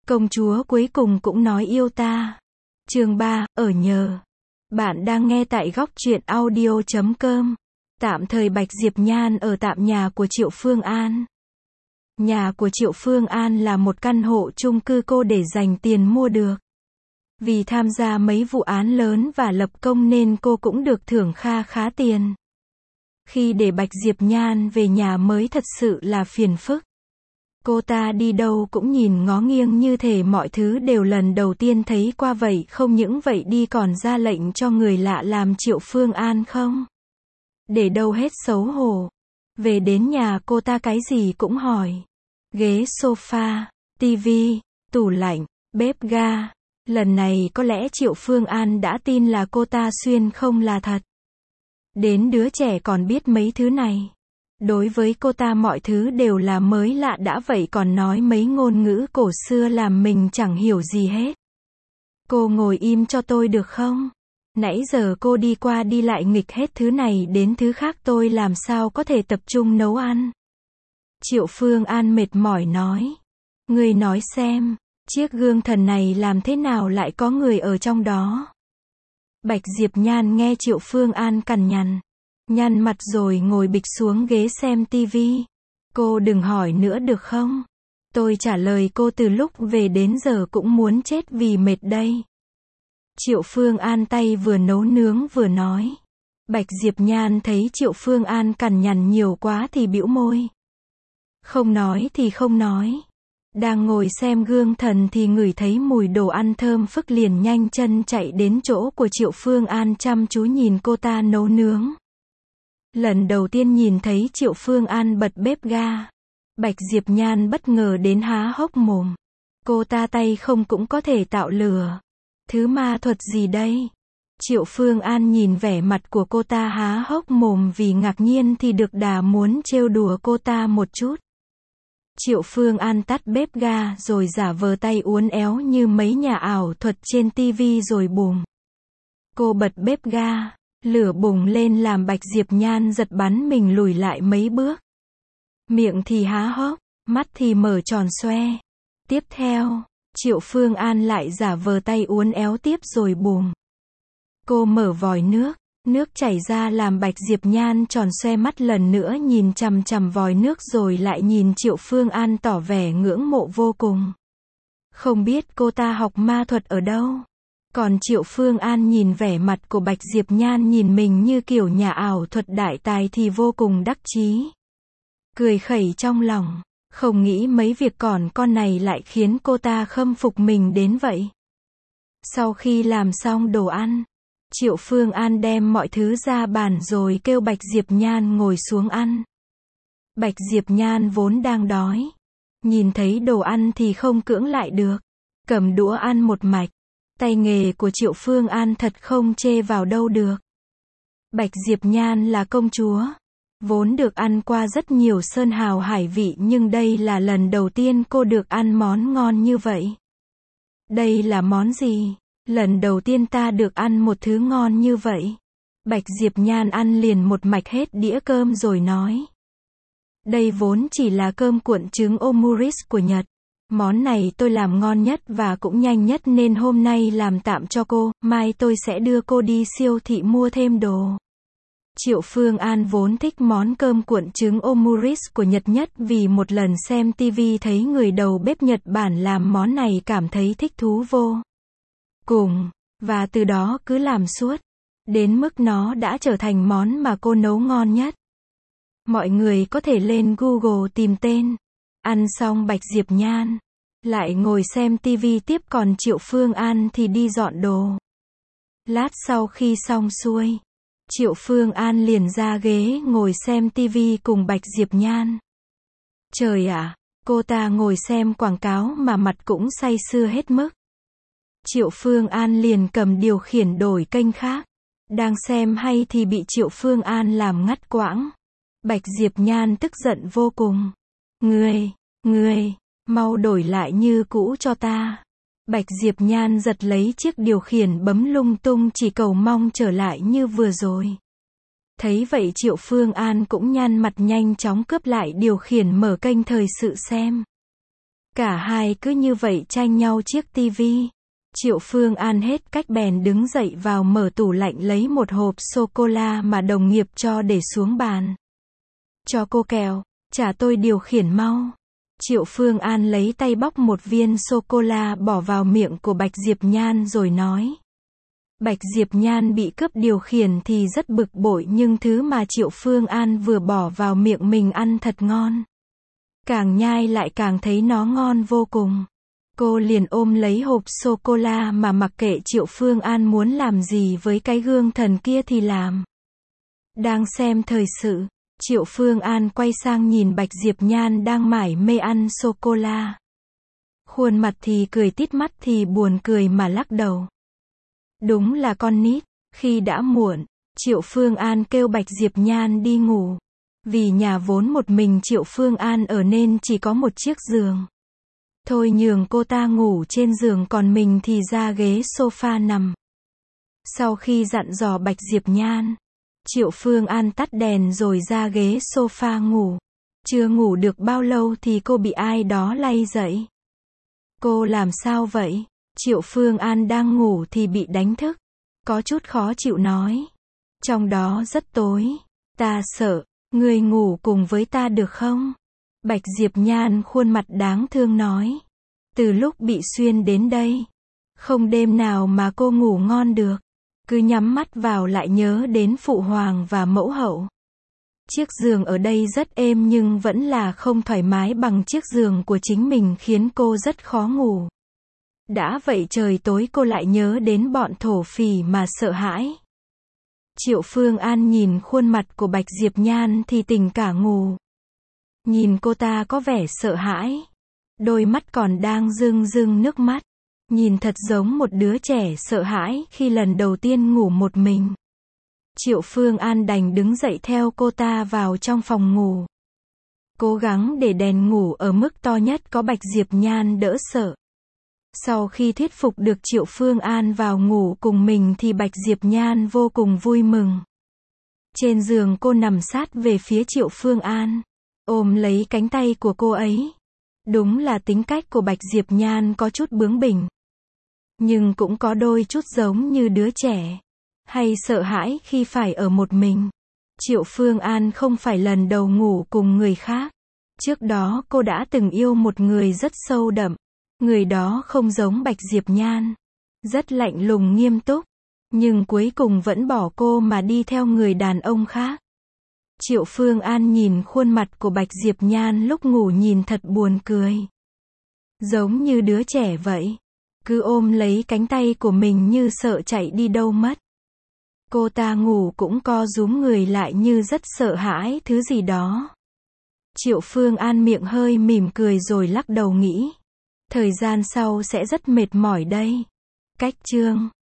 Công chúa cuối cùng cũng nói yêu ta. Chương 3, ở nhờ. Bạn đang nghe tại góc truyện audio.com. Tạm thời Bạch Diệp Nhan ở tạm nhà của Triệu Phương An. Nhà của Triệu Phương An là một căn hộ chung cư cô để dành tiền mua được. Vì tham gia mấy vụ án lớn và lập công nên cô cũng được thưởng kha khá tiền. Khi để Bạch Diệp Nhan về nhà mới thật sự là phiền phức. Cô ta đi đâu cũng nhìn ngó nghiêng như thể mọi thứ đều lần đầu tiên thấy qua vậy, không những vậy đi còn ra lệnh cho người lạ làm Triệu Phương An không để đâu hết xấu hổ. Về đến nhà cô ta cái gì cũng hỏi. Ghế sofa, tivi, tủ lạnh, bếp ga. Lần này có lẽ Triệu Phương An đã tin là cô ta xuyên không là thật. Đến đứa trẻ còn biết mấy thứ này. Đối với cô ta mọi thứ đều là mới lạ đã vậy còn nói mấy ngôn ngữ cổ xưa làm mình chẳng hiểu gì hết. Cô ngồi im cho tôi được không? Nãy giờ cô đi qua đi lại nghịch hết thứ này đến thứ khác tôi làm sao có thể tập trung nấu ăn. Triệu Phương An mệt mỏi nói. Người nói xem, chiếc gương thần này làm thế nào lại có người ở trong đó? Bạch Diệp Nhan nghe Triệu Phương An cằn nhằn. Nhăn mặt rồi ngồi bịch xuống ghế xem tivi. Cô đừng hỏi nữa được không? Tôi trả lời cô từ lúc về đến giờ cũng muốn chết vì mệt đây. Triệu Phương An tay vừa nấu nướng vừa nói. Bạch Diệp Nhan thấy Triệu Phương An cằn nhằn nhiều quá thì bĩu môi. Không nói thì không nói. Đang ngồi xem gương thần thì ngửi thấy mùi đồ ăn thơm phức liền nhanh chân chạy đến chỗ của Triệu Phương An chăm chú nhìn cô ta nấu nướng. Lần đầu tiên nhìn thấy Triệu Phương An bật bếp ga, Bạch Diệp Nhan bất ngờ đến há hốc mồm. Cô ta tay không cũng có thể tạo lửa. Thứ ma thuật gì đây? Triệu Phương An nhìn vẻ mặt của cô ta há hốc mồm vì ngạc nhiên thì được đà muốn trêu đùa cô ta một chút. Triệu Phương An tắt bếp ga rồi giả vờ tay uốn éo như mấy nhà ảo thuật trên tivi rồi bùm. Cô bật bếp ga. Lửa bùng lên làm Bạch Diệp Nhan giật bắn mình lùi lại mấy bước. Miệng thì há hốc, mắt thì mở tròn xoe. Tiếp theo, Triệu Phương An lại giả vờ tay uốn éo tiếp rồi bùm. Cô mở vòi nước, nước chảy ra làm Bạch Diệp Nhan tròn xoe mắt lần nữa nhìn chằm chằm vòi nước rồi lại nhìn Triệu Phương An tỏ vẻ ngưỡng mộ vô cùng. Không biết cô ta học ma thuật ở đâu. Còn Triệu Phương An nhìn vẻ mặt của Bạch Diệp Nhan nhìn mình như kiểu nhà ảo thuật đại tài thì vô cùng đắc chí. Cười khẩy trong lòng, không nghĩ mấy việc còn con này lại khiến cô ta khâm phục mình đến vậy. Sau khi làm xong đồ ăn, Triệu Phương An đem mọi thứ ra bàn rồi kêu Bạch Diệp Nhan ngồi xuống ăn. Bạch Diệp Nhan vốn đang đói. Nhìn thấy đồ ăn thì không cưỡng lại được. Cầm đũa ăn một mạch. Tay nghề của Triệu Phương An thật không chê vào đâu được. Bạch Diệp Nhan là công chúa. Vốn được ăn qua rất nhiều sơn hào hải vị nhưng đây là lần đầu tiên cô được ăn món ngon như vậy. Đây là món gì? Lần đầu tiên ta được ăn một thứ ngon như vậy. Bạch Diệp Nhan ăn liền một mạch hết đĩa cơm rồi nói. Đây vốn chỉ là cơm cuộn trứng omurice của Nhật. Món này tôi làm ngon nhất và cũng nhanh nhất nên hôm nay làm tạm cho cô, mai tôi sẽ đưa cô đi siêu thị mua thêm đồ. Triệu Phương An vốn thích món cơm cuộn trứng omurice của Nhật nhất vì một lần xem TV thấy người đầu bếp Nhật Bản làm món này cảm thấy thích thú vô cùng, và từ đó cứ làm suốt, đến mức nó đã trở thành món mà cô nấu ngon nhất. Mọi người có thể lên Google tìm tên. Ăn xong Bạch Diệp Nhan lại ngồi xem tivi tiếp còn Triệu Phương An thì đi dọn đồ. Lát sau khi xong xuôi, Triệu Phương An liền ra ghế ngồi xem tivi cùng Bạch Diệp Nhan. Trời ạ, cô ta ngồi xem quảng cáo mà mặt cũng say sưa hết mức. Triệu Phương An liền cầm điều khiển đổi kênh khác. Đang xem hay thì bị Triệu Phương An làm ngắt quãng. Bạch Diệp Nhan tức giận vô cùng. Ngươi, mau đổi lại như cũ cho ta. Bạch Diệp Nhan giật lấy chiếc điều khiển bấm lung tung chỉ cầu mong trở lại như vừa rồi. Thấy vậy Triệu Phương An cũng nhăn mặt nhanh chóng cướp lại điều khiển mở kênh thời sự xem. Cả hai cứ như vậy tranh nhau chiếc tivi. Triệu Phương An hết cách bèn đứng dậy vào mở tủ lạnh lấy một hộp sô-cô-la mà đồng nghiệp cho để xuống bàn. Cho cô kẹo, trả tôi điều khiển mau. Triệu Phương An lấy tay bóc một viên sô-cô-la bỏ vào miệng của Bạch Diệp Nhan rồi nói. Bạch Diệp Nhan bị cướp điều khiển thì rất bực bội nhưng thứ mà Triệu Phương An vừa bỏ vào miệng mình ăn thật ngon. Càng nhai lại càng thấy nó ngon vô cùng. Cô liền ôm lấy hộp sô-cô-la mà mặc kệ Triệu Phương An muốn làm gì với cái gương thần kia thì làm. Đang xem thời sự, Triệu Phương An quay sang nhìn Bạch Diệp Nhan đang mải mê ăn sô-cô-la. Khuôn mặt thì cười tít mắt thì buồn cười mà lắc đầu. Đúng là con nít. Khi đã muộn, Triệu Phương An kêu Bạch Diệp Nhan đi ngủ. Vì nhà vốn một mình Triệu Phương An ở nên chỉ có một chiếc giường. Thôi nhường cô ta ngủ trên giường còn mình thì ra ghế sofa nằm. Sau khi dặn dò Bạch Diệp Nhan, Triệu Phương An tắt đèn rồi ra ghế sofa ngủ. Chưa ngủ được bao lâu thì cô bị ai đó lay dậy. Cô làm sao vậy? Triệu Phương An đang ngủ thì bị đánh thức. Có chút khó chịu nói. Trong đó rất tối. Ta sợ. Người ngủ cùng với ta được không? Bạch Diệp Nhan khuôn mặt đáng thương nói. Từ lúc bị xuyên đến đây, không đêm nào mà cô ngủ ngon được. Cứ nhắm mắt vào lại nhớ đến phụ hoàng và mẫu hậu. Chiếc giường ở đây rất êm nhưng vẫn là không thoải mái bằng chiếc giường của chính mình khiến cô rất khó ngủ. Đã vậy trời tối cô lại nhớ đến bọn thổ phỉ mà sợ hãi. Triệu Phương An nhìn khuôn mặt của Bạch Diệp Nhan thì tỉnh cả ngủ. Nhìn cô ta có vẻ sợ hãi. Đôi mắt còn đang rưng rưng nước mắt. Nhìn thật giống một đứa trẻ sợ hãi khi lần đầu tiên ngủ một mình. Triệu Phương An đành đứng dậy theo cô ta vào trong phòng ngủ. Cố gắng để đèn ngủ ở mức to nhất có Bạch Diệp Nhan đỡ sợ. Sau khi thuyết phục được Triệu Phương An vào ngủ cùng mình thì Bạch Diệp Nhan vô cùng vui mừng. Trên giường cô nằm sát về phía Triệu Phương An, ôm lấy cánh tay của cô ấy. Đúng là tính cách của Bạch Diệp Nhan có chút bướng bỉnh. Nhưng cũng có đôi chút giống như đứa trẻ. Hay sợ hãi khi phải ở một mình. Triệu Phương An không phải lần đầu ngủ cùng người khác. Trước đó cô đã từng yêu một người rất sâu đậm. Người đó không giống Bạch Diệp Nhan. Rất lạnh lùng nghiêm túc. Nhưng cuối cùng vẫn bỏ cô mà đi theo người đàn ông khác. Triệu Phương An nhìn khuôn mặt của Bạch Diệp Nhan lúc ngủ nhìn thật buồn cười. Giống như đứa trẻ vậy. Cứ ôm lấy cánh tay của mình như sợ chạy đi đâu mất. Cô ta ngủ cũng co rúm người lại như rất sợ hãi thứ gì đó. Triệu Phương An miệng hơi mỉm cười rồi lắc đầu nghĩ. Thời gian sau sẽ rất mệt mỏi đây. Cách chương